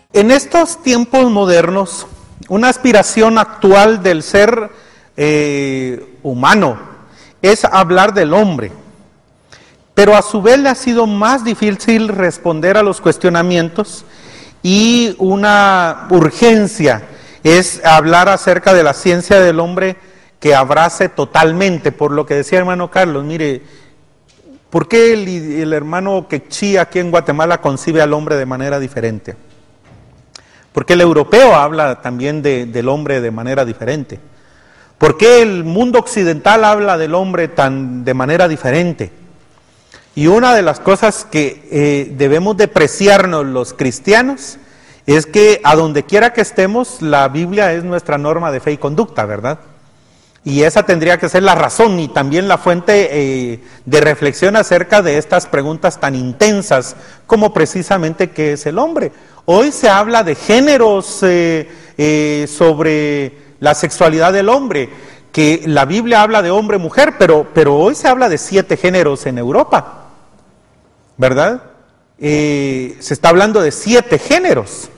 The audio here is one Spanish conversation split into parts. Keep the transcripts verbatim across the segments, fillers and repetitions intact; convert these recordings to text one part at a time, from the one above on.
En estos tiempos modernos, una aspiración actual del ser eh, humano es hablar del hombre, pero a su vez le ha sido más difícil responder a los cuestionamientos y una urgencia es hablar acerca de la ciencia del hombre que abrace totalmente, por lo que decía hermano Carlos, mire, ¿por qué el, el hermano Quechí aquí en Guatemala concibe al hombre de manera diferente? ¿Por qué el europeo habla también de, del hombre de manera diferente? ¿Por qué el mundo occidental habla del hombre tan de manera diferente? Y una de las cosas que eh, debemos de preciarnos los cristianos es que a donde quiera que estemos, la Biblia es nuestra norma de fe y conducta, ¿verdad? Y esa tendría que ser la razón y también la fuente eh, de reflexión acerca de estas preguntas tan intensas como precisamente qué es el hombre. Hoy se habla de géneros eh, eh, sobre la sexualidad del hombre, que la Biblia habla de hombre-mujer, pero, pero hoy se habla de siete géneros en Europa, ¿verdad? Eh, se está hablando de siete géneros.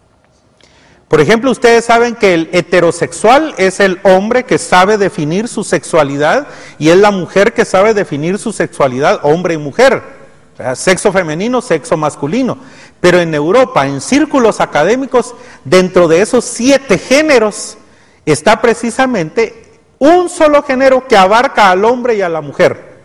Por ejemplo, ustedes saben que el heterosexual es el hombre que sabe definir su sexualidad y es la mujer que sabe definir su sexualidad, hombre y mujer. O sea, sexo femenino, sexo masculino. Pero en Europa, en círculos académicos, dentro de esos siete géneros, está precisamente un solo género que abarca al hombre y a la mujer.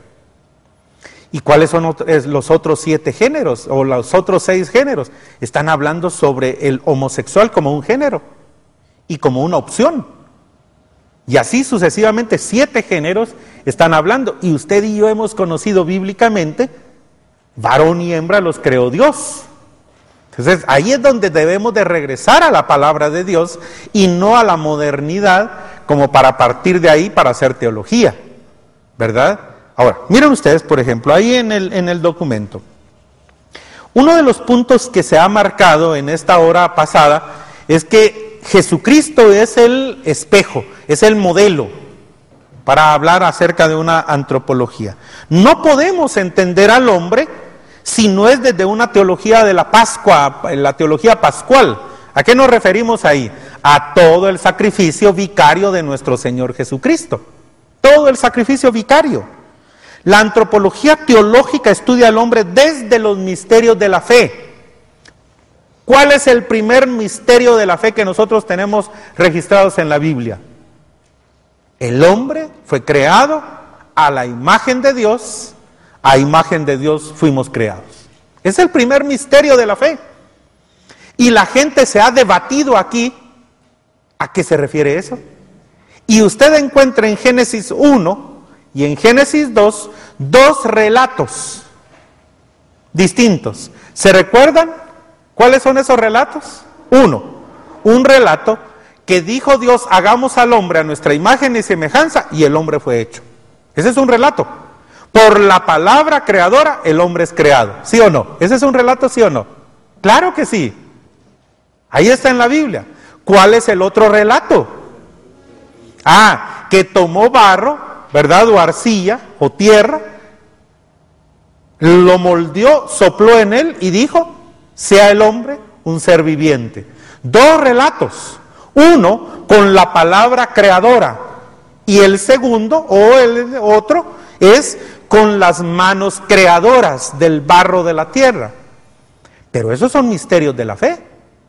¿Y cuáles son los otros siete géneros o los otros seis géneros? Están hablando sobre el homosexual como un género y como una opción. Y así sucesivamente siete géneros están hablando. Y usted y yo hemos conocido bíblicamente, varón y hembra los creó Dios. Entonces ahí es donde debemos de regresar a la palabra de Dios y no a la modernidad como para partir de ahí para hacer teología, ¿verdad? Ahora, miren ustedes, por ejemplo, ahí en el, en el documento, uno de los puntos que se ha marcado en esta hora pasada es que Jesucristo es el espejo, es el modelo para hablar acerca de una antropología. No podemos entender al hombre si no es desde una teología de la Pascua, la teología pascual. ¿A qué nos referimos ahí? A todo el sacrificio vicario de nuestro Señor Jesucristo. Todo el sacrificio vicario. La antropología teológica estudia al hombre desde los misterios de la fe. ¿Cuál es el primer misterio de la fe que nosotros tenemos registrados en la Biblia? El hombre fue creado a la imagen de Dios, a imagen de Dios fuimos creados. Es el primer misterio de la fe. Y la gente se ha debatido aquí, ¿a qué se refiere eso? Y usted encuentra en Génesis uno y en Génesis dos, dos relatos distintos. ¿Se recuerdan cuáles son esos relatos? Uno, un relato que dijo Dios, hagamos al hombre a nuestra imagen y semejanza, y el hombre fue hecho. Ese es un relato. Por la palabra creadora, el hombre es creado. ¿Sí o no? ¿Ese es un relato, sí o no? Claro que sí. Ahí está en la Biblia. ¿Cuál es el otro relato? Ah, que tomó barro, ¿verdad? O arcilla, o tierra, lo moldeó, sopló en él y dijo, sea el hombre un ser viviente. Dos relatos, uno con la palabra creadora y el segundo, o el otro, es con las manos creadoras del barro de la tierra. Pero esos son misterios de la fe.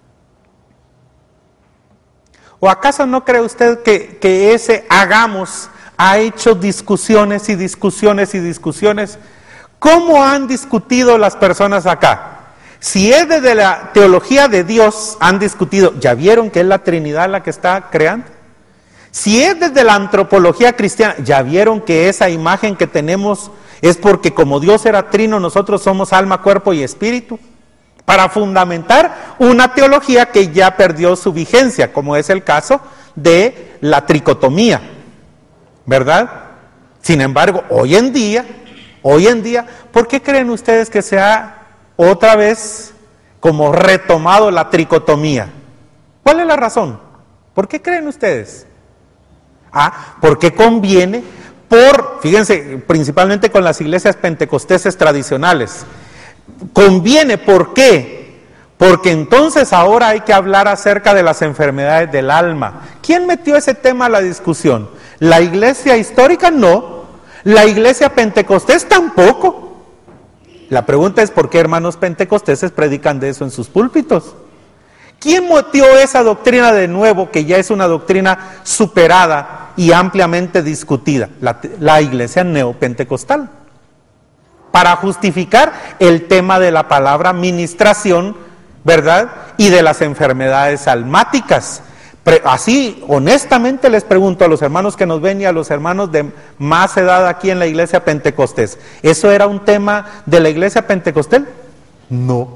¿O acaso no cree usted que, que ese hagamos ha hecho discusiones y discusiones y discusiones? ¿Cómo han discutido las personas acá? Si es desde la teología de Dios, han discutido, ¿ya vieron que es la Trinidad la que está creando? Si es desde la antropología cristiana, ¿ya vieron que esa imagen que tenemos es porque como Dios era trino, nosotros somos alma, cuerpo y espíritu? Para fundamentar una teología que ya perdió su vigencia, como es el caso de la tricotomía, ¿verdad? Sin embargo, hoy en día, hoy en día, ¿por qué creen ustedes que se ha otra vez como retomado la tricotomía? ¿Cuál es la razón? ¿Por qué creen ustedes? Ah, porque conviene por, fíjense, principalmente con las iglesias pentecosteses tradicionales, conviene, ¿por qué? Porque entonces ahora hay que hablar acerca de las enfermedades del alma. ¿Quién metió ese tema a la discusión? ¿La iglesia histórica? No. ¿La iglesia pentecostés? Tampoco. La pregunta es ¿por qué hermanos pentecosteses predican de eso en sus púlpitos? ¿Quién metió esa doctrina de nuevo, que ya es una doctrina superada y ampliamente discutida? La, la iglesia neopentecostal. Para justificar el tema de la palabra ministración, ¿verdad? Y de las enfermedades almáticas. Pre- así, honestamente les pregunto a los hermanos que nos ven y a los hermanos de más edad aquí en la iglesia pentecostés, ¿eso era un tema de la iglesia pentecostal? No.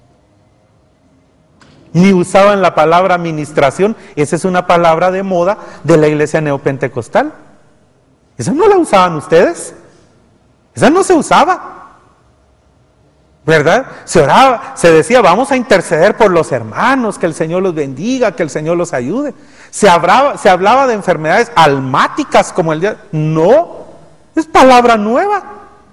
Ni usaban la palabra ministración, esa es una palabra de moda de la iglesia neopentecostal. ¿Esa no la usaban ustedes? Esa no se usaba, ¿verdad? Se oraba, se decía, vamos a interceder por los hermanos, que el Señor los bendiga, que el Señor los ayude. Se hablaba, se hablaba de enfermedades almáticas como el día. No, es palabra nueva.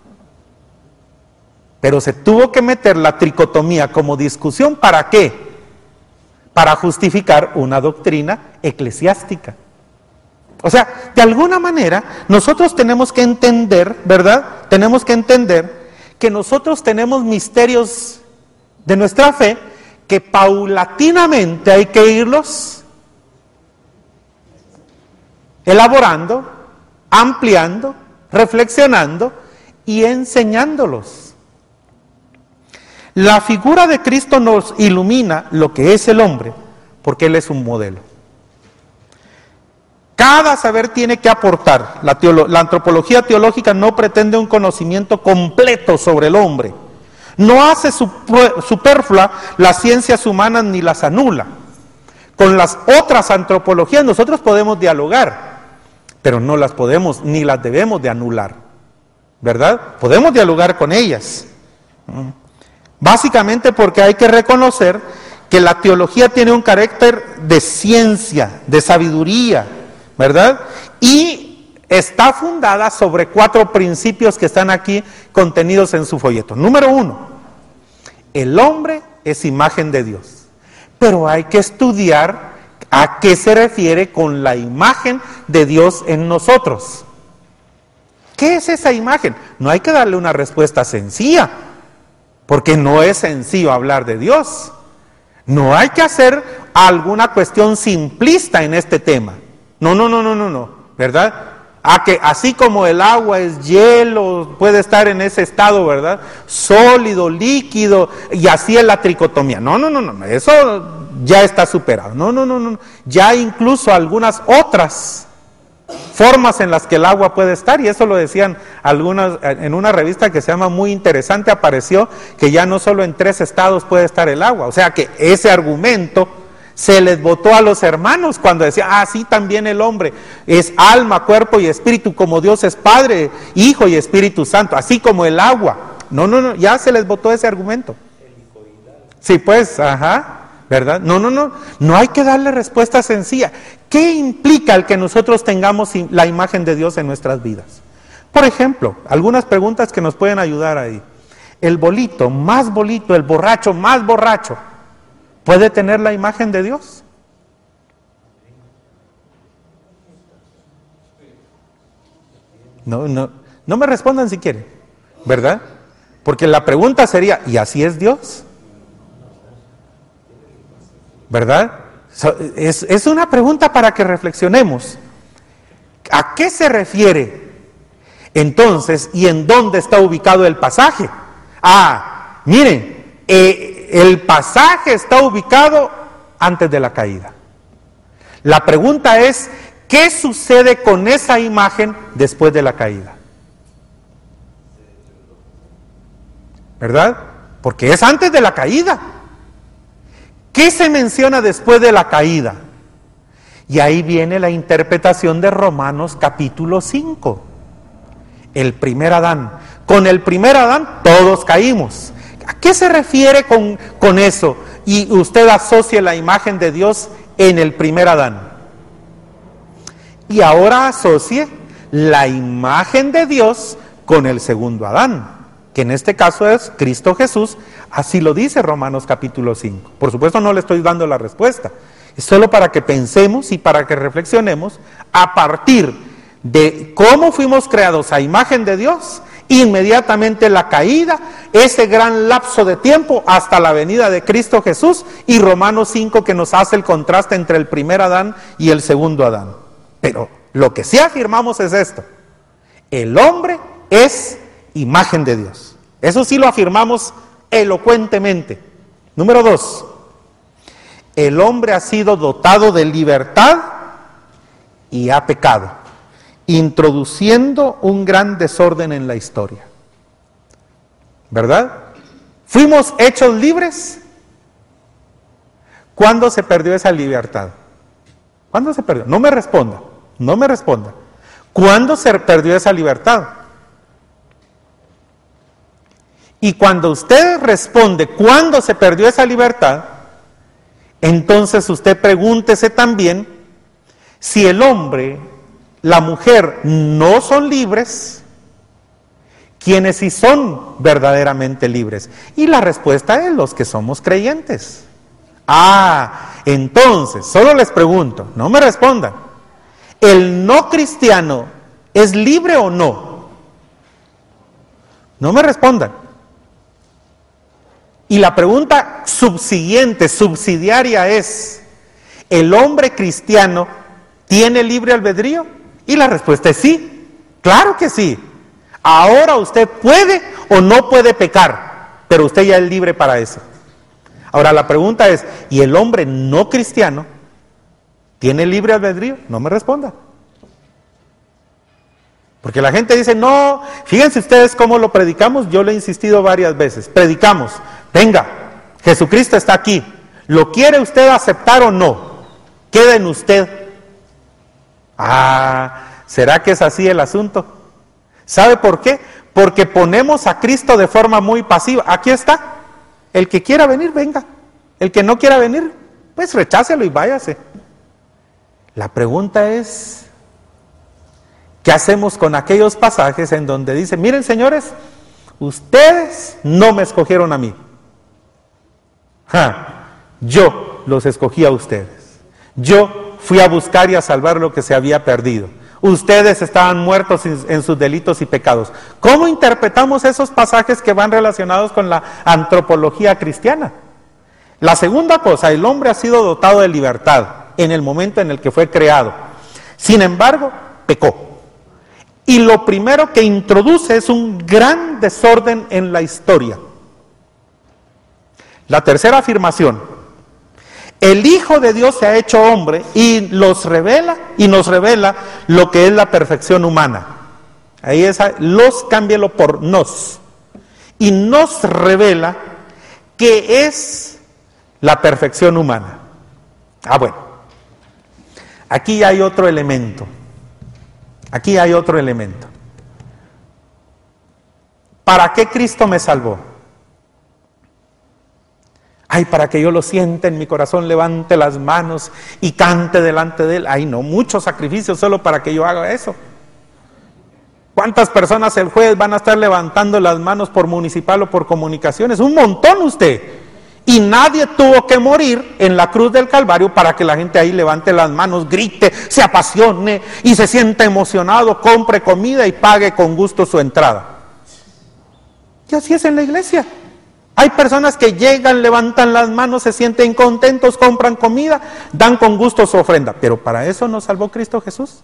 Pero se tuvo que meter la tricotomía como discusión, ¿para qué? Para justificar una doctrina eclesiástica. O sea, de alguna manera, nosotros tenemos que entender, ¿verdad? Tenemos que entender que nosotros tenemos misterios de nuestra fe que paulatinamente hay que irlos elaborando, ampliando, reflexionando y enseñándolos. La figura de Cristo nos ilumina lo que es el hombre, porque Él es un modelo. Cada saber tiene que aportar. La, teolo- la antropología teológica no pretende un conocimiento completo sobre el hombre. No hace supu- superflua las ciencias humanas ni las anula. Con las otras antropologías nosotros podemos dialogar, pero no las podemos ni las debemos de anular, ¿verdad? Podemos dialogar con ellas. Básicamente porque hay que reconocer que la teología tiene un carácter de ciencia, de sabiduría, ¿verdad? Y está fundada sobre cuatro principios que están aquí contenidos en su folleto. Número uno, el hombre es imagen de Dios. Pero hay que estudiar a qué se refiere con la imagen de Dios en nosotros. ¿Qué es esa imagen? No hay que darle una respuesta sencilla, porque no es sencillo hablar de Dios. No hay que hacer alguna cuestión simplista en este tema. No, no, no, no, no, no, ¿verdad? A que así como el agua es hielo, puede estar en ese estado, ¿verdad? Sólido, líquido, y así es la tricotomía. No, no, no, no, eso ya está superado. No, no, no, no. Ya incluso algunas otras formas en las que el agua puede estar, y eso lo decían algunas, en una revista que se llama Muy Interesante, apareció que ya no solo en tres estados puede estar el agua. O sea que ese argumento se les botó a los hermanos cuando decía, ah, sí, también el hombre es alma, cuerpo y espíritu, como Dios es Padre, Hijo y Espíritu Santo, así como el agua. No, no, no, ya se les botó ese argumento. Sí, pues, ajá, ¿verdad? No, no, no, no hay que darle respuesta sencilla. ¿Qué implica el que nosotros tengamos la imagen de Dios en nuestras vidas? Por ejemplo, algunas preguntas que nos pueden ayudar ahí. El bolito más bolito, el borracho más borracho, ¿puede tener la imagen de Dios? No, no, no me respondan si quieren, ¿verdad? Porque la pregunta sería, ¿y así es Dios? ¿Verdad? Es, es una pregunta para que reflexionemos. ¿A qué se refiere entonces y en dónde está ubicado el pasaje? Ah, miren, eh, el pasaje está ubicado antes de la caída. La pregunta es, ¿qué sucede con esa imagen después de la caída? ¿Verdad? Porque es antes de la caída. ¿Qué se menciona después de la caída? Y ahí viene la interpretación de Romanos capítulo cinco. El primer Adán. Con el primer Adán todos caímos. ¿A qué se refiere con, con eso? Y usted asocia la imagen de Dios en el primer Adán. Y ahora asocie la imagen de Dios con el segundo Adán. que en este caso es Cristo Jesús, así lo dice Romanos capítulo cinco. Por supuesto no le estoy dando la respuesta, es solo para que pensemos y para que reflexionemos a partir de cómo fuimos creados a imagen de Dios, inmediatamente la caída, ese gran lapso de tiempo hasta la venida de Cristo Jesús, y Romanos cinco que nos hace el contraste entre el primer Adán y el segundo Adán. Pero lo que sí afirmamos es esto: el hombre es imagen de Dios. Eso sí lo afirmamos elocuentemente. Número dos, el hombre ha sido dotado de libertad y ha pecado, introduciendo un gran desorden en la historia. ¿Verdad? ¿Fuimos hechos libres? ¿Cuándo se perdió esa libertad? ¿Cuándo se perdió? No me responda, no me responda. ¿Cuándo se perdió esa libertad? Y cuando usted responde ¿cuándo se perdió esa libertad?, entonces usted pregúntese también si el hombre, la mujer no son libres, ¿quiénes sí son verdaderamente libres? Y la respuesta es los que somos creyentes. Ah, entonces, solo les pregunto, no me respondan, ¿el no cristiano es libre o no? No me respondan. Y la pregunta subsiguiente, subsidiaria es, ¿el hombre cristiano tiene libre albedrío? Y la respuesta es sí, claro que sí. Ahora usted puede o no puede pecar, pero usted ya es libre para eso. Ahora la pregunta es, ¿y el hombre no cristiano tiene libre albedrío? No me responda. Porque la gente dice, no, fíjense ustedes cómo lo predicamos, yo le he insistido varias veces, predicamos, venga, Jesucristo está aquí, ¿lo quiere usted aceptar o no? Queda en usted. Ah, ¿será que es así el asunto? ¿Sabe por qué? Porque ponemos a Cristo de forma muy pasiva. Aquí está, el que quiera venir, venga, el que no quiera venir, pues rechácelo y váyase. La pregunta es, ¿qué hacemos con aquellos pasajes en donde dice, miren señores, ustedes no me escogieron a mí, ja, yo los escogí a ustedes, yo fui a buscar y a salvar lo que se había perdido, ustedes estaban muertos en sus delitos y pecados? ¿Cómo interpretamos esos pasajes que van relacionados con la antropología cristiana? La segunda cosa, el hombre ha sido dotado de libertad en el momento en el que fue creado, sin embargo, pecó. Y lo primero que introduce es un gran desorden en la historia. La tercera afirmación, el Hijo de Dios se ha hecho hombre y los revela y nos revela lo que es la perfección humana. Ahí es, los cámbielo por nos. Y nos revela qué es la perfección humana. Ah, bueno. Aquí hay otro elemento. Aquí hay otro elemento. ¿Para qué Cristo me salvó? Ay, para que yo lo sienta en mi corazón, levante las manos y cante delante de Él. Ay, no, mucho sacrificio solo para que yo haga eso. ¿Cuántas personas el jueves van a estar levantando las manos por municipal o por comunicaciones? Un montón usted. Y nadie tuvo que morir en la cruz del Calvario para que la gente ahí levante las manos, grite, se apasione y se sienta emocionado, compre comida y pague con gusto su entrada. Y así es en la iglesia. Hay personas que llegan, levantan las manos, se sienten contentos, compran comida, dan con gusto su ofrenda. Pero para eso nos salvó Cristo Jesús.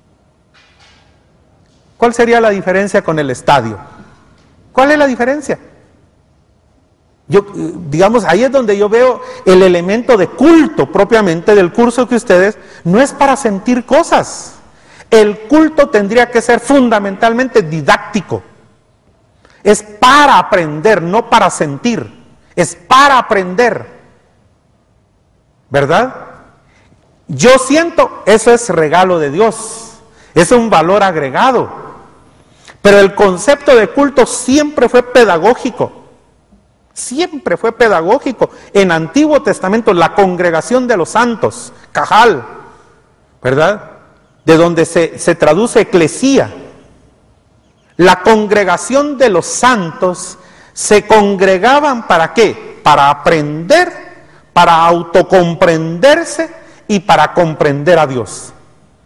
¿Cuál sería la diferencia con el estadio? ¿Cuál es la diferencia? Yo, digamos, ahí es donde yo veo el elemento de culto propiamente del curso que ustedes, no es para sentir cosas. El culto tendría que ser fundamentalmente didáctico. Es para aprender, no para sentir. Es para aprender. ¿Verdad? Yo siento, eso es regalo de Dios. Es un valor agregado. Pero el concepto de culto siempre fue pedagógico. Siempre fue pedagógico. En Antiguo Testamento, la congregación de los santos, Cajal, ¿verdad? De donde se, se traduce eclesía. La congregación de los santos se congregaban ¿para qué? Para aprender, para autocomprenderse y para comprender a Dios.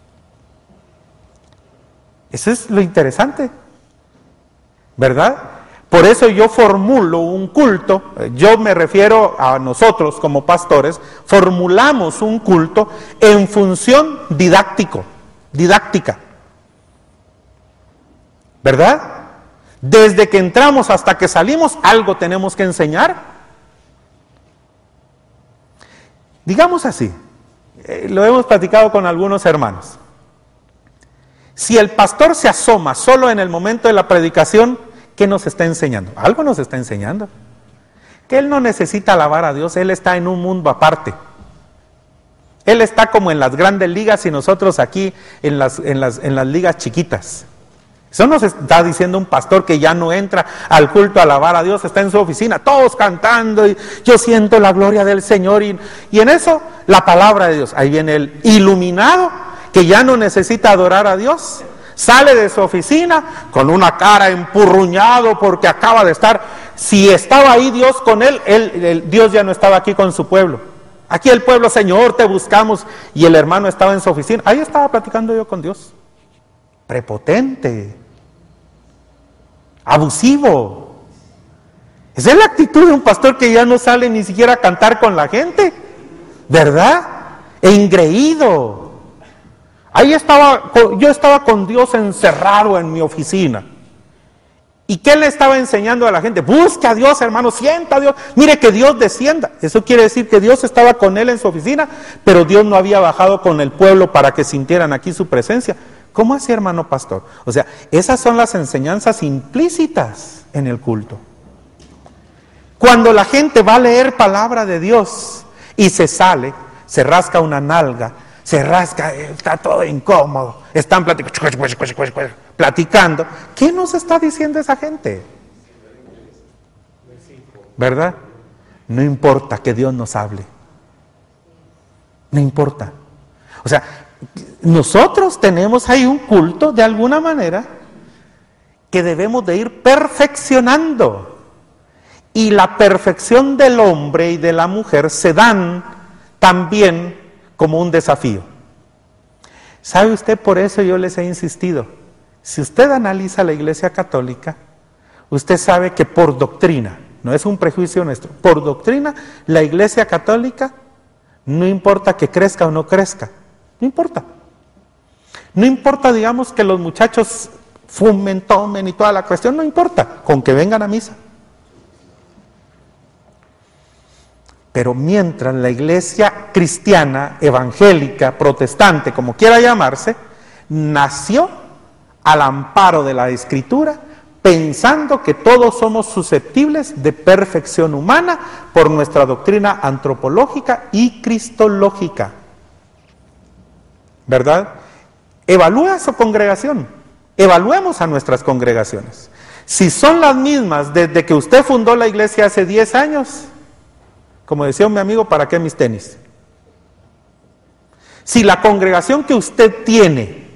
Eso es lo interesante, ¿verdad? Por eso yo formulo un culto, yo me refiero a nosotros como pastores, formulamos un culto en función didáctico, didáctica, ¿verdad? Desde que entramos hasta que salimos, algo tenemos que enseñar. Digamos así, eh, lo hemos platicado con algunos hermanos. Si el pastor se asoma solo en el momento de la predicación, ¿qué nos está enseñando? Algo nos está enseñando. Que él no necesita alabar a Dios, él está en un mundo aparte. Él está como en las grandes ligas y nosotros aquí en las, en las, en las ligas chiquitas. Eso nos está diciendo un pastor que ya no entra al culto a alabar a Dios, está en su oficina, todos cantando y yo siento la gloria del Señor. Y, y en eso, la palabra de Dios. Ahí viene el iluminado que ya no necesita adorar a Dios. Sale de su oficina con una cara empurruñado porque acaba de estar. Si estaba ahí Dios con él, él, él, Dios ya no estaba aquí con su pueblo. Aquí el pueblo, Señor, te buscamos. Y el hermano estaba en su oficina. Ahí estaba platicando yo con Dios. Prepotente, abusivo. Esa es la actitud de un pastor que ya no sale ni siquiera a cantar con la gente, ¿verdad? Engreído. Ahí estaba, yo estaba con Dios encerrado en mi oficina. ¿Y qué le estaba enseñando a la gente? Busque a Dios, hermano, sienta a Dios. Mire que Dios descienda. Eso quiere decir que Dios estaba con él en su oficina, pero Dios no había bajado con el pueblo para que sintieran aquí su presencia. ¿Cómo así, hermano pastor? O sea, esas son las enseñanzas implícitas en el culto. Cuando la gente va a leer palabra de Dios y se sale, se rasca una nalga, se rasca, está todo incómodo, están platicando, platicando. ¿Qué nos está diciendo esa gente? ¿Verdad? No importa que Dios nos hable. No importa. O sea, nosotros tenemos ahí un culto de alguna manera que debemos de ir perfeccionando. Y la perfección del hombre y de la mujer se dan también como un desafío. ¿Sabe usted? Por eso yo les he insistido. Si usted analiza la Iglesia Católica, usted sabe que por doctrina, no es un prejuicio nuestro, por doctrina, la Iglesia Católica, no importa que crezca o no crezca, no importa. No importa, digamos, que los muchachos fumen, tomen y toda la cuestión, no importa, con que vengan a misa. Pero mientras la iglesia cristiana, evangélica, protestante, como quiera llamarse, nació al amparo de la Escritura, pensando que todos somos susceptibles de perfección humana por nuestra doctrina antropológica y cristológica. ¿Verdad? Evalúa su congregación, evaluemos a nuestras congregaciones. Si son las mismas desde que usted fundó la iglesia hace diez años, como decía mi amigo, ¿para qué mis tenis? Si la congregación que usted tiene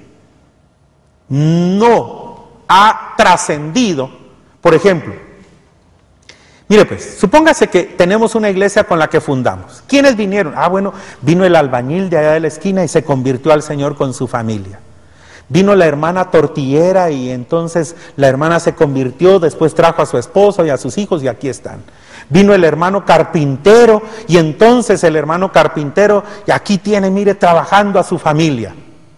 no ha trascendido, por ejemplo, mire pues, supóngase que tenemos una iglesia con la que fundamos. ¿Quiénes vinieron? Ah, bueno, vino el albañil de allá de la esquina y se convirtió al Señor con su familia. Vino la hermana tortillera y entonces la hermana se convirtió, después trajo a su esposo y a sus hijos y aquí están. Vino el hermano carpintero y entonces el hermano carpintero y aquí tiene, mire, trabajando a su familia.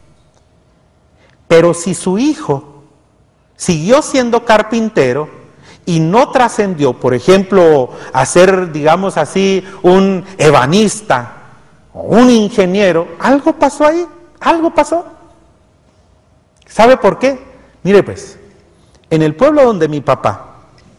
Pero si su hijo siguió siendo carpintero y no trascendió, por ejemplo, a ser, digamos así, un ebanista o un ingeniero, algo pasó ahí, algo pasó. ¿Sabe por qué? Mire pues, en el pueblo donde mi papá,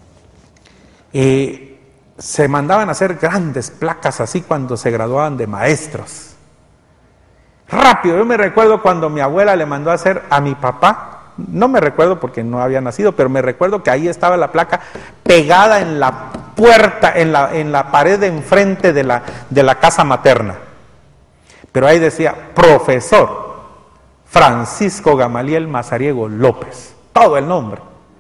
eh, se mandaban a hacer grandes placas así cuando se graduaban de maestros. Rápido, yo me recuerdo cuando mi abuela le mandó a hacer a mi papá, no me recuerdo porque no había nacido, pero me recuerdo que ahí estaba la placa pegada en la puerta, en la, en la pared de enfrente de la, de la casa materna. Pero ahí decía, profesor Francisco Gamaliel Mazariego López, todo el nombre.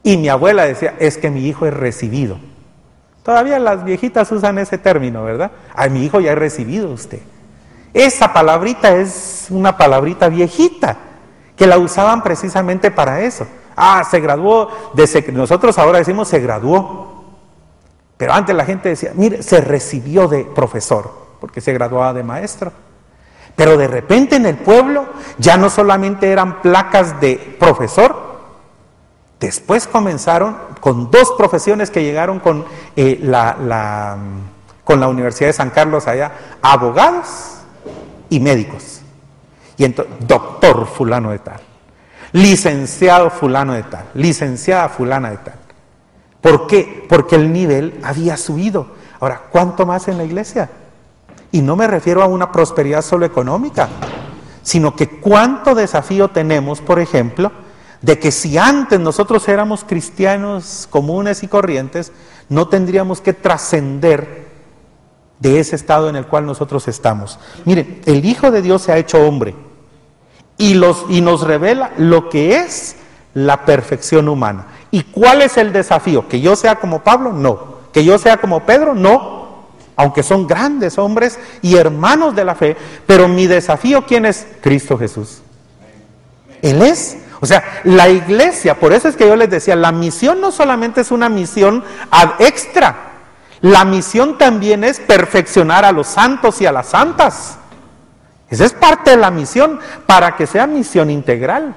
Y mi abuela decía, es que mi hijo es recibido. Todavía las viejitas usan ese término, ¿verdad? Ay, mi hijo ya es recibido usted. Esa palabrita es una palabrita viejita, que la usaban precisamente para eso. Ah, se graduó, de sec- nosotros ahora decimos se graduó. Pero antes la gente decía, mire, se recibió de profesor, porque se graduaba de maestro. Pero de repente en el pueblo ya no solamente eran placas de profesor, después comenzaron con dos profesiones que llegaron con, eh, la, la, con la Universidad de San Carlos allá, abogados y médicos. Y entonces, doctor fulano de tal, licenciado fulano de tal, licenciada fulana de tal. ¿Por qué? Porque el nivel había subido. Ahora, ¿cuánto más en la iglesia? Y no me refiero a una prosperidad solo económica, sino que cuánto desafío tenemos, por ejemplo, de que si antes nosotros éramos cristianos comunes y corrientes, no tendríamos que trascender de ese estado en el cual nosotros estamos. Miren, el Hijo de Dios se ha hecho hombre y, los, y nos revela lo que es la perfección humana. ¿Y cuál es el desafío? ¿Que yo sea como Pablo? No. ¿Que yo sea como Pedro? No. Aunque son grandes hombres y hermanos de la fe, pero mi desafío, ¿quién es? Cristo Jesús. Él es. O sea, la iglesia, por eso es que yo les decía, la misión no solamente es una misión ad extra, la misión también es perfeccionar a los santos y a las santas. Esa es parte de la misión, para que sea misión integral.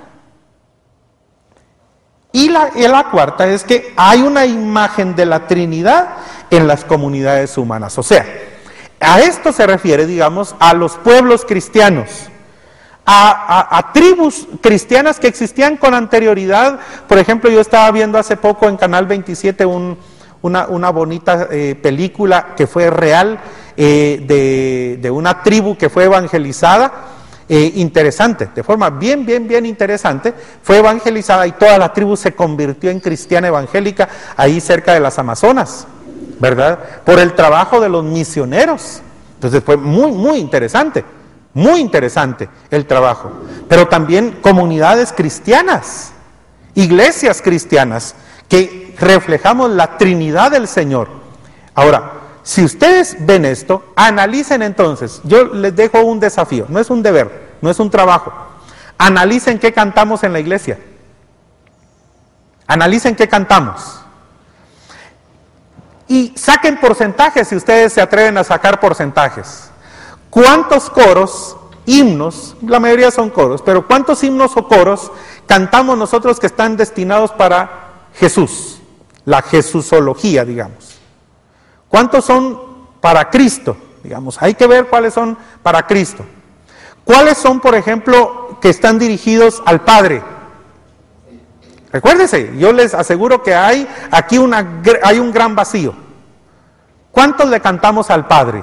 Y la, y la cuarta es que hay una imagen de la Trinidad en las comunidades humanas. O sea, a esto se refiere, digamos, a los pueblos cristianos. A, a, a tribus cristianas que existían con anterioridad. Por ejemplo, yo estaba viendo hace poco en Canal veintisiete un, una, una bonita eh, película que fue real, eh, de, de una tribu que fue evangelizada, eh, interesante, de forma bien, bien, bien interesante. Fue evangelizada y toda la tribu se convirtió en cristiana evangélica ahí cerca de las Amazonas, ¿verdad? Por el trabajo de los misioneros. Entonces fue muy, muy interesante. Muy interesante el trabajo, pero también comunidades cristianas, iglesias cristianas, que reflejamos la Trinidad del Señor. Ahora, si ustedes ven esto, analicen entonces, yo les dejo un desafío, no es un deber, no es un trabajo. Analicen qué cantamos en la iglesia. Analicen qué cantamos. Y saquen porcentajes si ustedes se atreven a sacar porcentajes. ¿Cuántos coros, himnos, la mayoría son coros, pero cuántos himnos o coros cantamos nosotros que están destinados para Jesús? La Jesusología, digamos. ¿Cuántos son para Cristo? Digamos, hay que ver cuáles son para Cristo. ¿Cuáles son, por ejemplo, que están dirigidos al Padre? Recuérdense, yo les aseguro que hay aquí una, hay un gran vacío. ¿Cuántos le cantamos al Padre?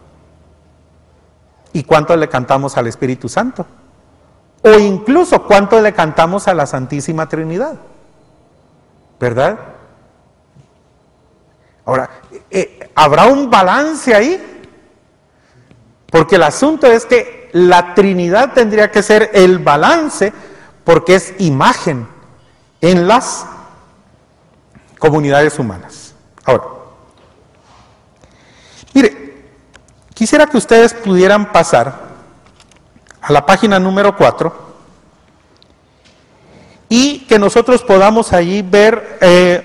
¿Y cuánto le cantamos al Espíritu Santo? O incluso cuánto le cantamos a la Santísima Trinidad, ¿verdad? Ahora, eh, ¿habrá un balance ahí? Porque el asunto es que la Trinidad tendría que ser el balance, porque es imagen en las comunidades humanas. Ahora, mire, quisiera que ustedes pudieran pasar a la página número cuatro y que nosotros podamos allí ver, eh,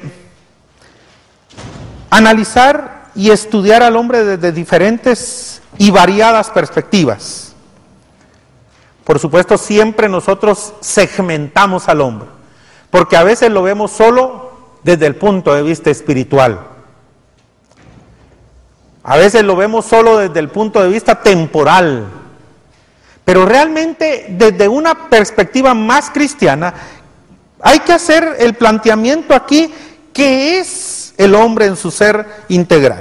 analizar y estudiar al hombre desde diferentes y variadas perspectivas. Por supuesto, siempre nosotros segmentamos al hombre, porque a veces lo vemos solo desde el punto de vista espiritual. A veces lo vemos solo desde el punto de vista temporal, pero realmente desde una perspectiva más cristiana hay que hacer el planteamiento aquí, ¿qué es el hombre en su ser integral?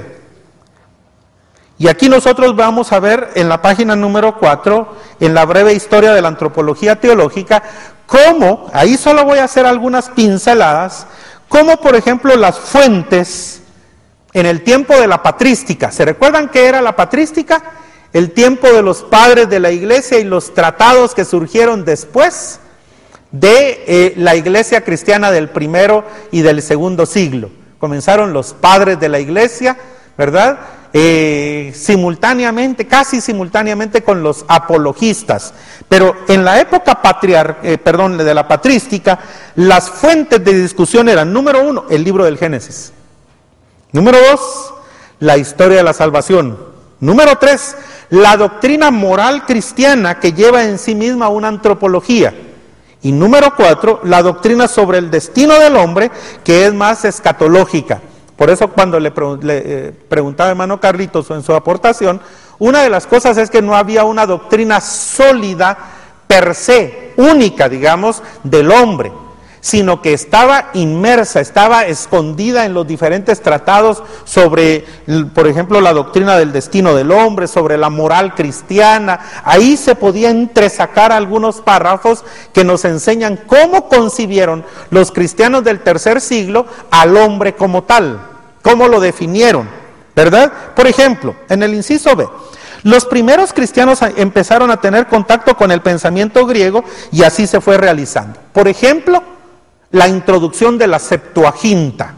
Y aquí nosotros vamos a ver en la página número cuatro, en la breve historia de la antropología teológica, cómo, ahí solo voy a hacer algunas pinceladas, cómo por ejemplo las fuentes en el tiempo de la patrística. ¿Se recuerdan qué era la patrística? El tiempo de los padres de la iglesia y los tratados que surgieron después. de eh, la iglesia cristiana del primero y del segundo siglo. Comenzaron los padres de la iglesia, ¿verdad? Eh, simultáneamente, casi simultáneamente con los apologistas. Pero en la época patriar, eh, perdón, de la patrística, las fuentes de discusión eran, número uno, el libro del Génesis. Número dos, la historia de la salvación. Número tres, la doctrina moral cristiana que lleva en sí misma una antropología. Y número cuatro, la doctrina sobre el destino del hombre, que es más escatológica. Por eso cuando le, pre le eh, preguntaba a hermano Carlitos en su aportación, una de las cosas es que no había una doctrina sólida per se, única, digamos, del hombre, sino que estaba inmersa, estaba escondida en los diferentes tratados sobre, por ejemplo, la doctrina del destino del hombre, sobre la moral cristiana. Ahí se podía entresacar algunos párrafos que nos enseñan cómo concibieron los cristianos del tercer siglo al hombre como tal, cómo lo definieron, ¿verdad? Por ejemplo, en el inciso B, los primeros cristianos empezaron a tener contacto con el pensamiento griego y así se fue realizando. Por ejemplo, la introducción de la Septuaginta.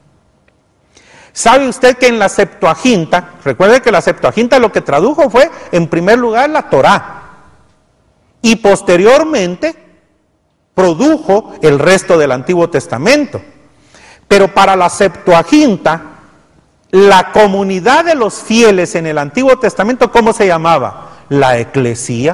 ¿Sabe usted que en la Septuaginta, recuerde que la Septuaginta lo que tradujo fue, en primer lugar, la Torá, y posteriormente produjo el resto del Antiguo Testamento? Pero para la Septuaginta, la comunidad de los fieles en el Antiguo Testamento, ¿cómo se llamaba? La eclesía.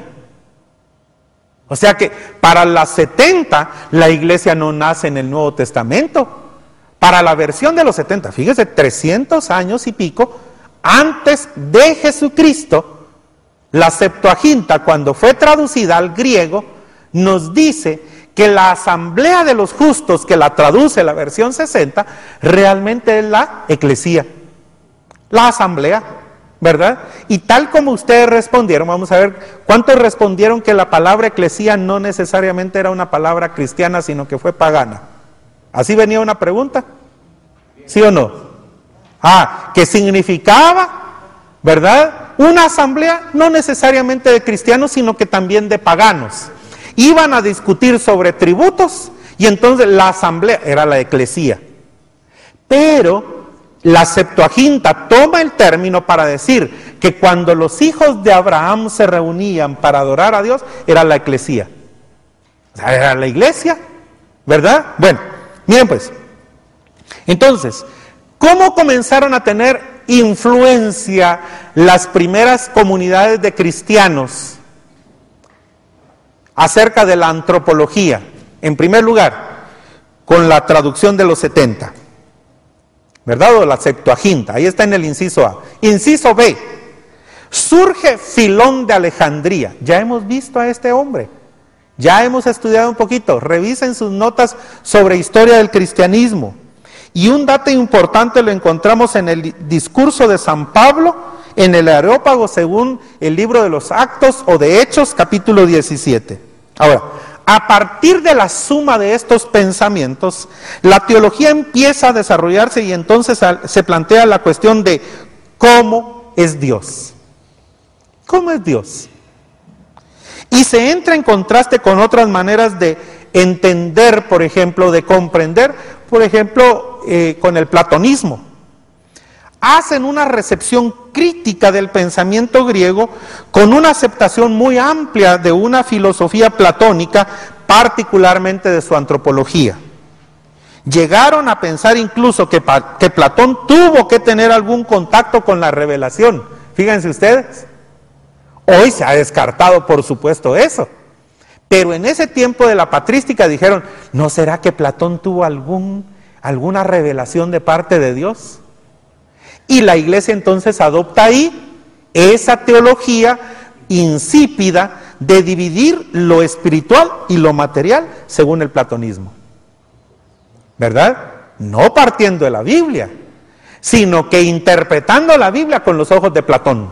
O sea que para las setenta la iglesia no nace en el Nuevo Testamento. Para la versión de los setenta, fíjese, trescientos años y pico antes de Jesucristo, la Septuaginta, cuando fue traducida al griego, nos dice que la asamblea de los justos, que la traduce la versión sesenta, realmente es la eclesía, la asamblea, ¿verdad? Y tal como ustedes respondieron, vamos a ver cuántos respondieron que la palabra eclesía no necesariamente era una palabra cristiana, sino que fue pagana. ¿Así venía una pregunta? ¿Sí o no? Ah, que significaba, ¿verdad? Una asamblea no necesariamente de cristianos, sino que también de paganos. Iban a discutir sobre tributos y entonces la asamblea era la eclesía. Pero la Septuaginta toma el término para decir que cuando los hijos de Abraham se reunían para adorar a Dios, era la eclesía. O sea, era la iglesia, ¿verdad? Bueno, miren pues. Entonces, ¿cómo comenzaron a tener influencia las primeras comunidades de cristianos acerca de la antropología? En primer lugar, con la traducción de los setenta. ¿Verdad? O la Septuaginta, ahí está en el inciso A. Inciso B, surge Filón de Alejandría. Ya hemos visto a este hombre, ya hemos estudiado un poquito, revisen sus notas sobre historia del cristianismo. Y un dato importante lo encontramos en el discurso de San Pablo, en el Areópago, según el libro de los Actos o de Hechos, capítulo diecisiete. Ahora, a partir de la suma de estos pensamientos, la teología empieza a desarrollarse y entonces se plantea la cuestión de cómo es Dios. ¿Cómo es Dios? Y se entra en contraste con otras maneras de entender, por ejemplo, de comprender, por ejemplo, eh, con el platonismo. Hacen una recepción crítica del pensamiento griego con una aceptación muy amplia de una filosofía platónica, particularmente de su antropología. Llegaron a pensar incluso que, que Platón tuvo que tener algún contacto con la revelación. Fíjense ustedes, hoy se ha descartado por supuesto eso, pero en ese tiempo de la patrística dijeron, ¿no será que Platón tuvo algún, alguna revelación de parte de Dios? Y la iglesia entonces adopta ahí esa teología insípida de dividir lo espiritual y lo material según el platonismo. ¿Verdad? No partiendo de la Biblia, sino que interpretando la Biblia con los ojos de Platón.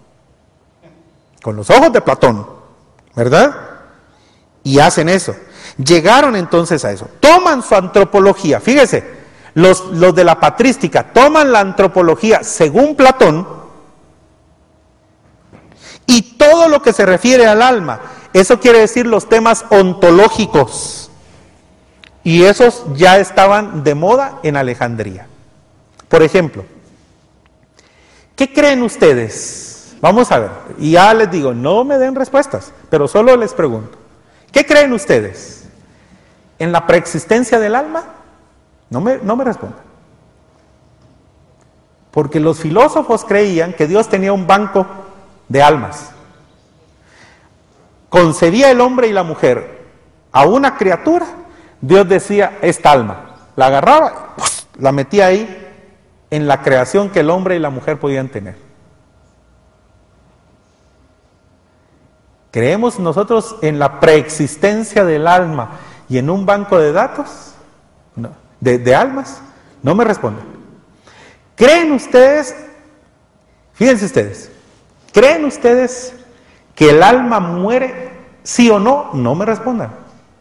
Con los ojos de Platón, ¿verdad? Y hacen eso. Llegaron entonces a eso. Toman su antropología, fíjese. Los, los de la patrística toman la antropología según Platón y todo lo que se refiere al alma Eso quiere decir los temas ontológicos. Y esos ya estaban de moda en Alejandría. Por ejemplo, ¿qué creen ustedes? Vamos a ver, y ya les digo, no me den respuestas, pero solo les pregunto. ¿Qué creen ustedes? ¿En la preexistencia del alma? No me, no me respondan. Porque los filósofos creían que Dios tenía un banco de almas. Concebía el hombre y la mujer a una criatura, Dios decía, esta alma, la agarraba, pues, la metía ahí en la creación que el hombre y la mujer podían tener. ¿Creemos nosotros en la preexistencia del alma y en un banco de datos? No. ¿De, de almas? No me responden. ¿Creen ustedes, fíjense ustedes, ¿creen ustedes que el alma muere sí o no? No me respondan.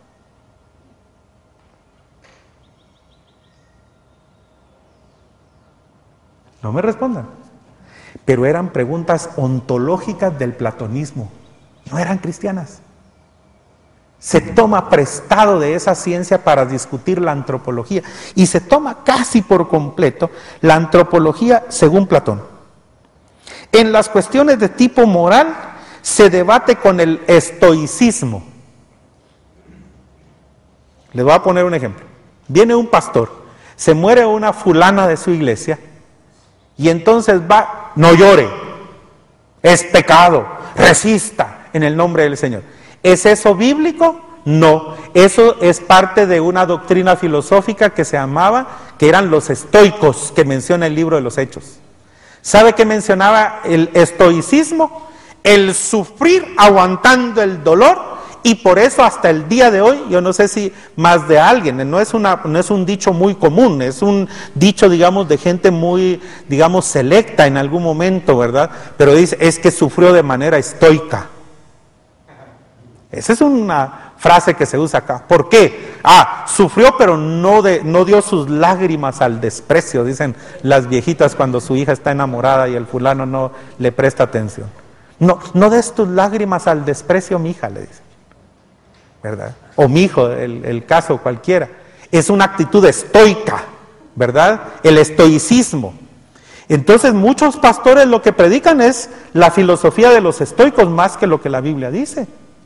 No me respondan. Pero eran preguntas ontológicas del platonismo, no eran cristianas. Se toma prestado de esa ciencia para discutir la antropología y se toma casi por completo la antropología según Platón. En las cuestiones de tipo moral se debate con el estoicismo. Les voy a poner un ejemplo. Viene un pastor, se muere una fulana de su iglesia y entonces va, no llore, es pecado, resista en el nombre del Señor. ¿Es eso bíblico? No, eso es parte de una doctrina filosófica que se llamaba, que eran los estoicos, que menciona el libro de los Hechos. ¿Sabe qué mencionaba el estoicismo? El sufrir aguantando el dolor, y por eso hasta el día de hoy, yo no sé si más de alguien, no es, una, no es un dicho muy común, es un dicho, digamos, de gente muy, digamos, selecta en algún momento, ¿verdad? Pero dice, es que sufrió de manera estoica. Esa es una frase que se usa acá. ¿Por qué? Ah, sufrió pero no, de, no dio sus lágrimas al desprecio, dicen las viejitas cuando su hija está enamorada y el fulano no le presta atención. No, no des tus lágrimas al desprecio, mi hija, le dicen, ¿verdad? O mi hijo, el, el caso cualquiera. Es una actitud estoica, ¿verdad? El estoicismo. Entonces muchos pastores lo que predican es la filosofía de los estoicos más que lo que la Biblia dice.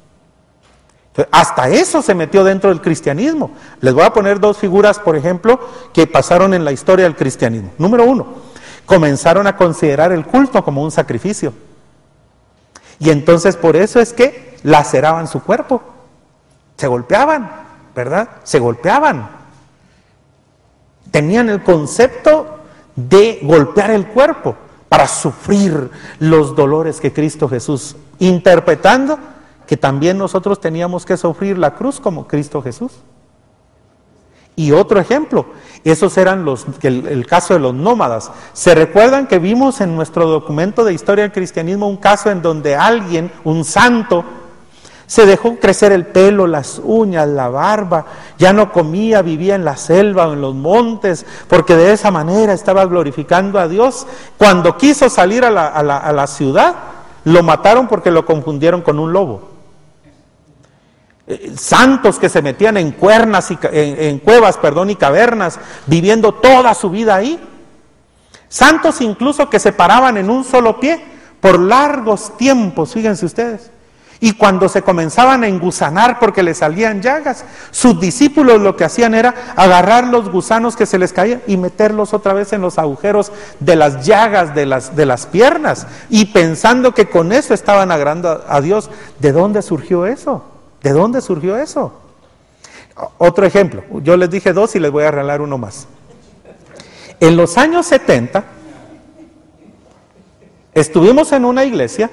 Hasta eso se metió dentro del cristianismo. Les voy a poner dos figuras, por ejemplo, que pasaron en la historia del cristianismo. Número uno, comenzaron a considerar el culto como un sacrificio. Y entonces por eso es que laceraban su cuerpo. Se golpeaban, ¿verdad? Se golpeaban. Tenían el concepto de golpear el cuerpo para sufrir los dolores que Cristo Jesús, interpretando que también nosotros teníamos que sufrir la cruz como Cristo Jesús. Y otro ejemplo, esos eran los, el, el caso de los nómadas. ¿Se recuerdan que vimos en nuestro documento de historia del cristianismo un caso en donde alguien, un santo, se dejó crecer el pelo, las uñas, la barba, ya no comía, vivía en la selva o en los montes, porque de esa manera estaba glorificando a Dios? Cuando quiso salir a la, a la, a la ciudad, lo mataron porque lo confundieron con un lobo. Santos que se metían en cuernas y, en, en cuevas, perdón, y cavernas, viviendo toda su vida ahí. Santos incluso que se paraban en un solo pie por largos tiempos, fíjense ustedes. Y cuando se comenzaban a engusanar porque les salían llagas, sus discípulos lo que hacían era agarrar los gusanos que se les caían y meterlos otra vez en los agujeros de las llagas de las, de las piernas, y pensando que con eso estaban agradando a Dios. ¿De dónde surgió eso? ¿De dónde surgió eso? Otro ejemplo, yo les dije dos y les voy a regalar uno más. En los años setenta, estuvimos en una iglesia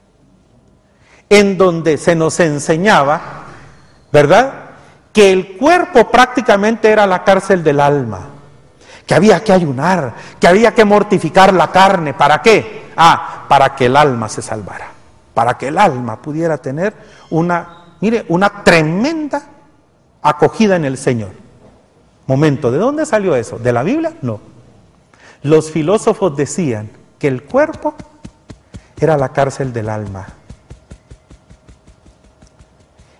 en donde se nos enseñaba, ¿verdad?, que el cuerpo prácticamente era la cárcel del alma, que había que ayunar, que había que mortificar la carne. ¿Para qué? Ah, para que el alma se salvara, para que el alma pudiera tener una... Mire, una tremenda acogida en el Señor. Momento, ¿de dónde salió eso? ¿De la Biblia? No. Los filósofos decían que el cuerpo era la cárcel del alma.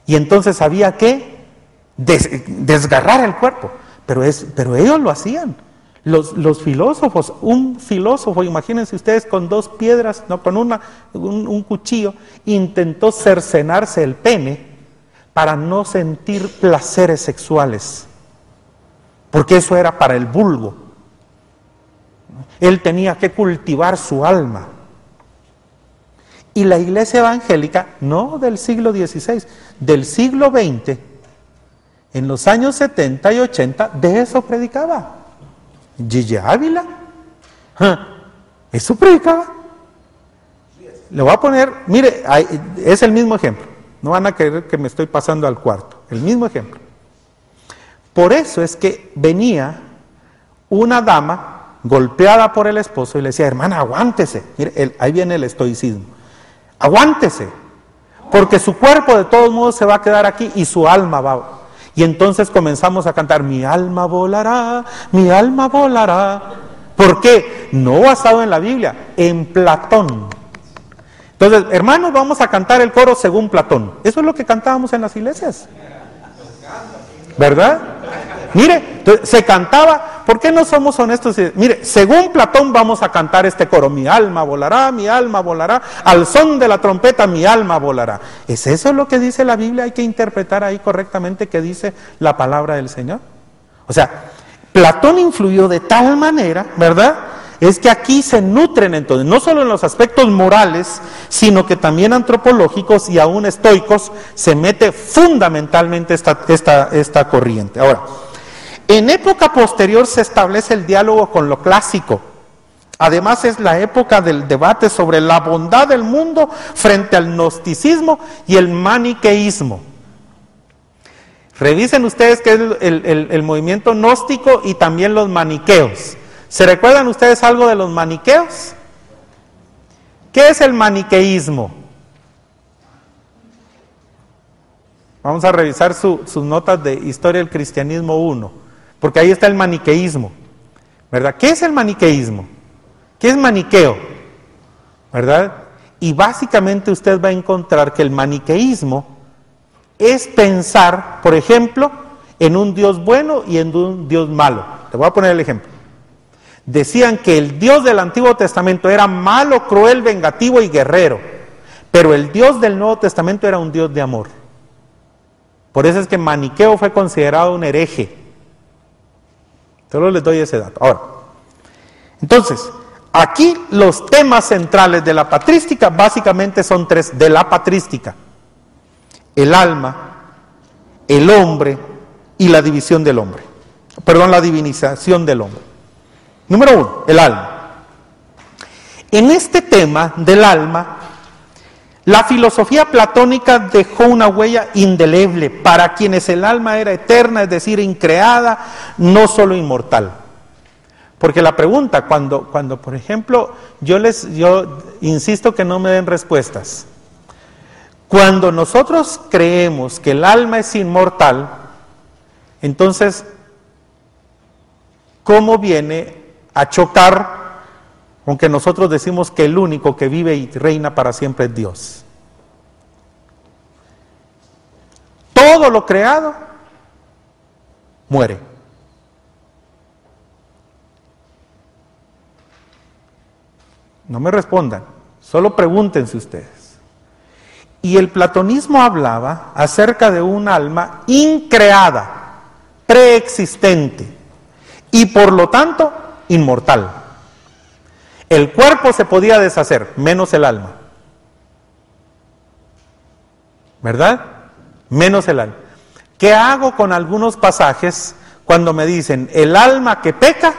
Y entonces había que des, desgarrar el cuerpo. Pero, es, pero ellos lo hacían. Los, los filósofos, un filósofo, imagínense ustedes, con dos piedras, no, con una, un, un cuchillo, intentó cercenarse el pene para no sentir placeres sexuales, porque eso era para el vulgo. Él tenía que cultivar su alma. Y la iglesia evangélica, no del siglo dieciséis, del siglo veinte, en los años setenta y ochenta, de eso predicaba. Gigi Ávila, eso predicaba. Le voy a poner, mire, es el mismo ejemplo. No van a creer que me estoy pasando al cuarto. El mismo ejemplo. Por eso es que venía una dama golpeada por el esposo y le decía, hermana, aguántese. Mire, el, ahí viene el estoicismo. Aguántese, porque su cuerpo de todos modos se va a quedar aquí y su alma va. Y entonces comenzamos a cantar, mi alma volará, mi alma volará. ¿Por qué? No basado en la Biblia, en Platón. Entonces, hermanos, vamos a cantar el coro según Platón. Eso es lo que cantábamos en las iglesias, ¿verdad? Mire, entonces, se cantaba, ¿por qué no somos honestos? Mire, según Platón vamos a cantar este coro, mi alma volará, mi alma volará, al son de la trompeta mi alma volará. ¿Es eso lo que dice la Biblia? Hay que interpretar ahí correctamente qué dice la palabra del Señor. O sea, Platón influyó de tal manera, ¿verdad? Es que aquí se nutren entonces, no solo en los aspectos morales, sino que también antropológicos y aún estoicos, se mete fundamentalmente esta, esta, esta corriente. Ahora, en época posterior se establece el diálogo con lo clásico. Además es la época del debate sobre la bondad del mundo frente al gnosticismo y el maniqueísmo. Revisen ustedes qué es el, el, el, el movimiento gnóstico y también los maniqueos. ¿Se recuerdan ustedes algo de los maniqueos? ¿Qué es el maniqueísmo? Vamos a revisar su, sus notas de Historia del Cristianismo uno, porque ahí está el maniqueísmo, ¿verdad? ¿Qué es el maniqueísmo? ¿Qué es maniqueo? ¿Verdad? Y básicamente usted va a encontrar que el maniqueísmo es pensar, por ejemplo, en un Dios bueno y en un Dios malo. Te voy a poner el ejemplo. Decían que el Dios del Antiguo Testamento era malo, cruel, vengativo y guerrero, pero el Dios del Nuevo Testamento era un Dios de amor. Por eso es que Maniqueo fue considerado un hereje. Solo les doy ese dato. Ahora, entonces, aquí los temas centrales de la patrística básicamente son tres, de la patrística: el alma, el hombre y la división del hombre. Perdón, la divinización del hombre. Número uno, el alma. En este tema del alma, la filosofía platónica dejó una huella indeleble para quienes el alma era eterna, es decir, increada, no solo inmortal. Porque la pregunta, cuando, cuando por ejemplo, yo les, yo insisto que no me den respuestas. Cuando nosotros creemos que el alma es inmortal, entonces, ¿cómo viene a chocar con que nosotros decimos que el único que vive y reina para siempre es Dios? Todo lo creado muere. No me respondan, solo pregúntense ustedes. Y el platonismo hablaba acerca de un alma increada, preexistente y por lo tanto inmortal. El cuerpo se podía deshacer, menos el alma. ¿Verdad? Menos el alma. ¿Qué hago con algunos pasajes cuando me dicen el alma que peca?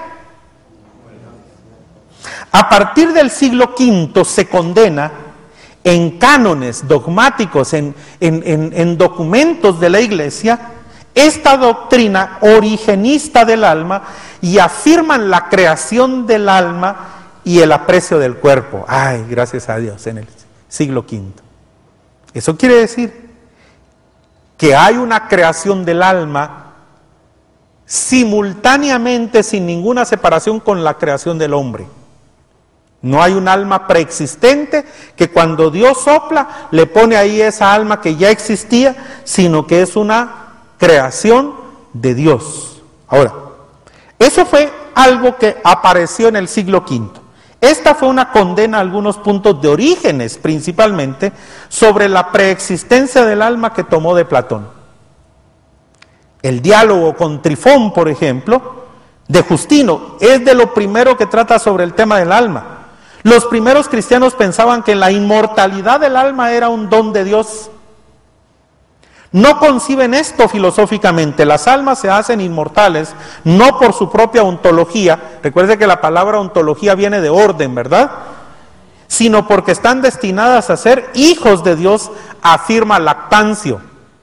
A partir del siglo quinto se condena en cánones dogmáticos, en, en, en, en documentos de la Iglesia, esta doctrina origenista del alma, y afirman la creación del alma y el aprecio del cuerpo. Ay, gracias a Dios, en el siglo quinto. Eso quiere decir que hay una creación del alma simultáneamente, sin ninguna separación con la creación del hombre. No hay un alma preexistente que cuando Dios sopla, le pone ahí esa alma que ya existía sino que es una creación de Dios. Ahora, eso fue algo que apareció en el siglo quinto. Esta fue una condena a algunos puntos de Orígenes, principalmente, sobre la preexistencia del alma que tomó de Platón. El diálogo con Trifón, por ejemplo, de Justino, es de lo primero que trata sobre el tema del alma. Los primeros cristianos pensaban que la inmortalidad del alma era un don de Dios. No conciben esto filosóficamente. Las almas se hacen inmortales, no por su propia ontología. Recuerde que la palabra ontología viene de orden, ¿verdad? Sino porque están destinadas a ser hijos de Dios, afirma Lactancio.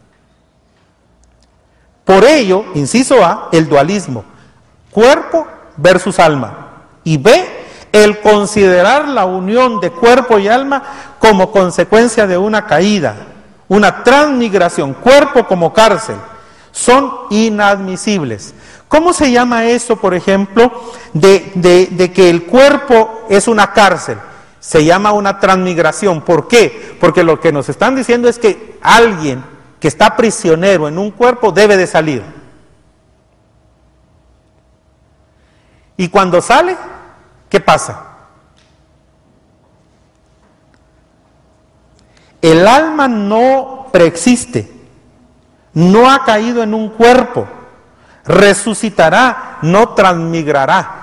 Por ello, inciso A, el dualismo. Cuerpo versus alma. Y B, el considerar la unión de cuerpo y alma como consecuencia de una caída, una transmigración, cuerpo como cárcel, son inadmisibles. ¿Cómo se llama eso, por ejemplo, de, de, de que el cuerpo es una cárcel? Se llama una transmigración. ¿Por qué? Porque lo que nos están diciendo es que alguien que está prisionero en un cuerpo debe de salir. Y cuando sale, ¿qué pasa? El alma no preexiste, no ha caído en un cuerpo, resucitará, no transmigrará.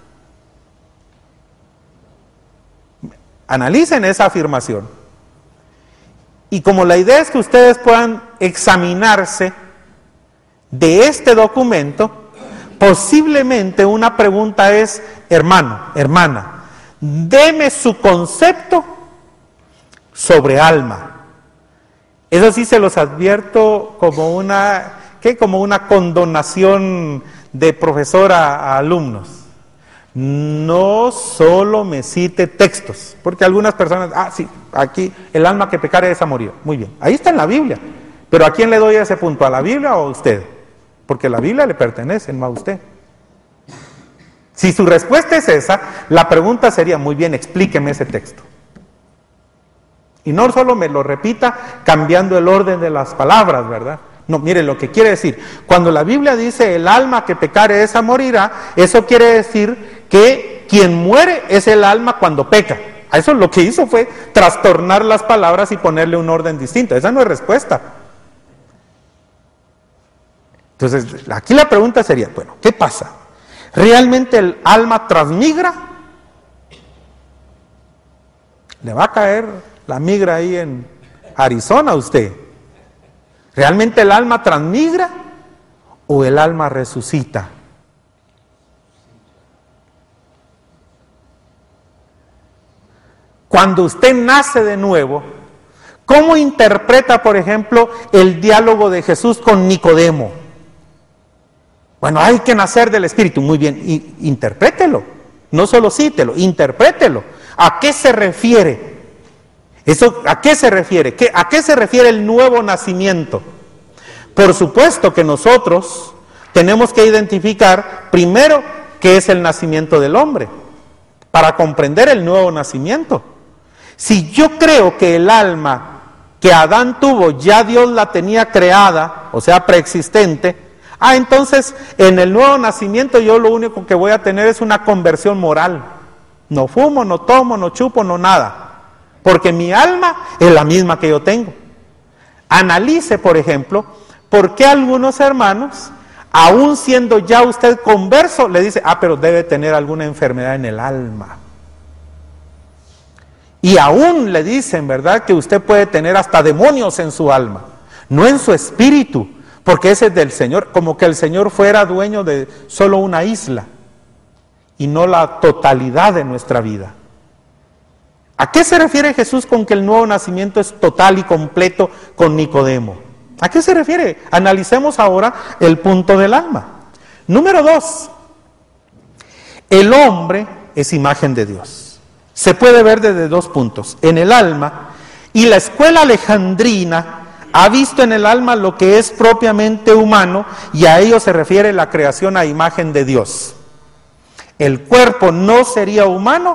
Analicen esa afirmación. Y como la idea es que ustedes puedan examinarse de este documento, posiblemente una pregunta es, hermano, hermana, deme su concepto sobre alma. Eso sí se los advierto como una, ¿qué? Como una condonación de profesor a, a alumnos. No solo me cite textos, porque algunas personas, ah, sí, aquí el alma que pecare esa morir. Muy bien, ahí está en la Biblia. Pero ¿a quién le doy ese punto? ¿A la Biblia o a usted? Porque la Biblia le pertenece, no a usted. Si su respuesta es esa, la pregunta sería, muy bien, explíqueme ese texto. Y no solo me lo repita cambiando el orden de las palabras, ¿verdad? No, mire lo que quiere decir. Cuando la Biblia dice el alma que pecare esa morirá, eso quiere decir que quien muere es el alma cuando peca. A eso lo que hizo fue trastornar las palabras y ponerle un orden distinto. Esa no es respuesta. Entonces, aquí la pregunta sería, bueno, ¿qué pasa? ¿Realmente el alma transmigra? ¿Le va a caer la migra ahí en Arizona a usted? ¿Realmente el alma transmigra o el alma resucita? Cuando usted nace de nuevo, ¿cómo interpreta, por ejemplo, el diálogo de Jesús con Nicodemo? Bueno, hay que nacer del Espíritu. Muy bien, y, interprételo. No solo cítelo, interprételo. ¿A qué se refiere? Eso, ¿a qué se refiere? ¿Qué, ¿A qué se refiere el nuevo nacimiento? Por supuesto que nosotros tenemos que identificar primero qué es el nacimiento del hombre, para comprender el nuevo nacimiento. Si yo creo que el alma que Adán tuvo, ya Dios la tenía creada, o sea, preexistente, ah, entonces en el nuevo nacimiento yo lo único que voy a tener es una conversión moral. No fumo, no tomo, no chupo, no nada. Porque mi alma es la misma que yo tengo. Analice, por ejemplo, por qué algunos hermanos, aún siendo ya usted converso, le dice, ah, pero debe tener alguna enfermedad en el alma. Y aún le dicen, ¿verdad?, que usted puede tener hasta demonios en su alma, no en su espíritu, porque ese es del Señor, como que el Señor fuera dueño de solo una isla y no la totalidad de nuestra vida. ¿A qué se refiere Jesús con que el nuevo nacimiento es total y completo con Nicodemo? ¿A qué se refiere? Analicemos ahora el punto del alma. Número dos, el hombre es imagen de Dios. Se puede ver desde dos puntos, en el alma, y la escuela alejandrina ha visto en el alma lo que es propiamente humano, y a ello se refiere la creación a imagen de Dios. El cuerpo no sería humano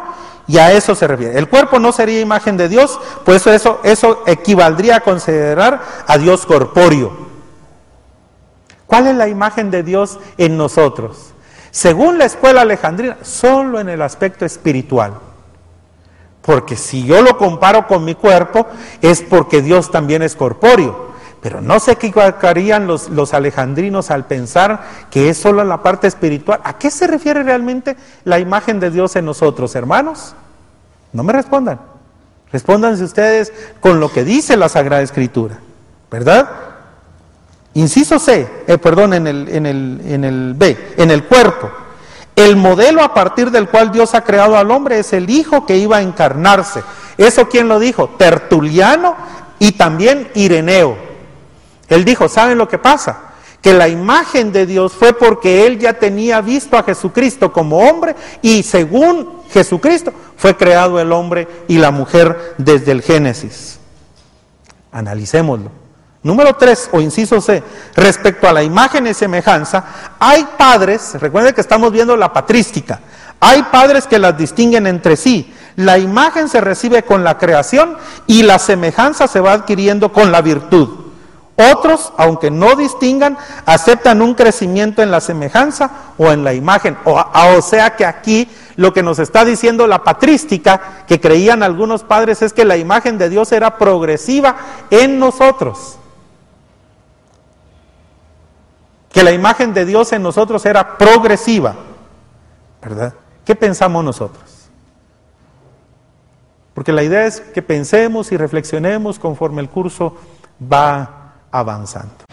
y a eso se refiere. El cuerpo no sería imagen de Dios, pues eso, eso equivaldría a considerar a Dios corpóreo. ¿Cuál es la imagen de Dios en nosotros? Según la escuela alejandrina, solo en el aspecto espiritual. Porque si yo lo comparo con mi cuerpo, es porque Dios también es corpóreo. Pero no se equivocarían los, los alejandrinos al pensar que es solo la parte espiritual. ¿A qué se refiere realmente la imagen de Dios en nosotros, hermanos? No me respondan. Respóndanse ustedes con lo que dice la Sagrada Escritura, ¿verdad? Inciso C, eh, perdón, en el, en, el, en el B, en el cuerpo. El modelo a partir del cual Dios ha creado al hombre es el Hijo que iba a encarnarse. ¿Eso quién lo dijo? Tertuliano y también Ireneo. Él dijo, ¿saben lo que pasa? Que la imagen de Dios fue porque él ya tenía visto a Jesucristo como hombre y según Jesucristo fue creado el hombre y la mujer desde el Génesis. Analicémoslo. Número tres, o inciso C, respecto a la imagen y semejanza, hay padres, recuerden que estamos viendo la patrística, hay padres que las distinguen entre sí. La imagen se recibe con la creación y la semejanza se va adquiriendo con la virtud. Otros, aunque no distingan, aceptan un crecimiento en la semejanza o en la imagen. O, o sea que aquí lo que nos está diciendo la patrística, que creían algunos padres, es que la imagen de Dios era progresiva en nosotros. Que la imagen de Dios en nosotros era progresiva, ¿verdad? ¿Qué pensamos nosotros? Porque la idea es que pensemos y reflexionemos conforme el curso va avanzando.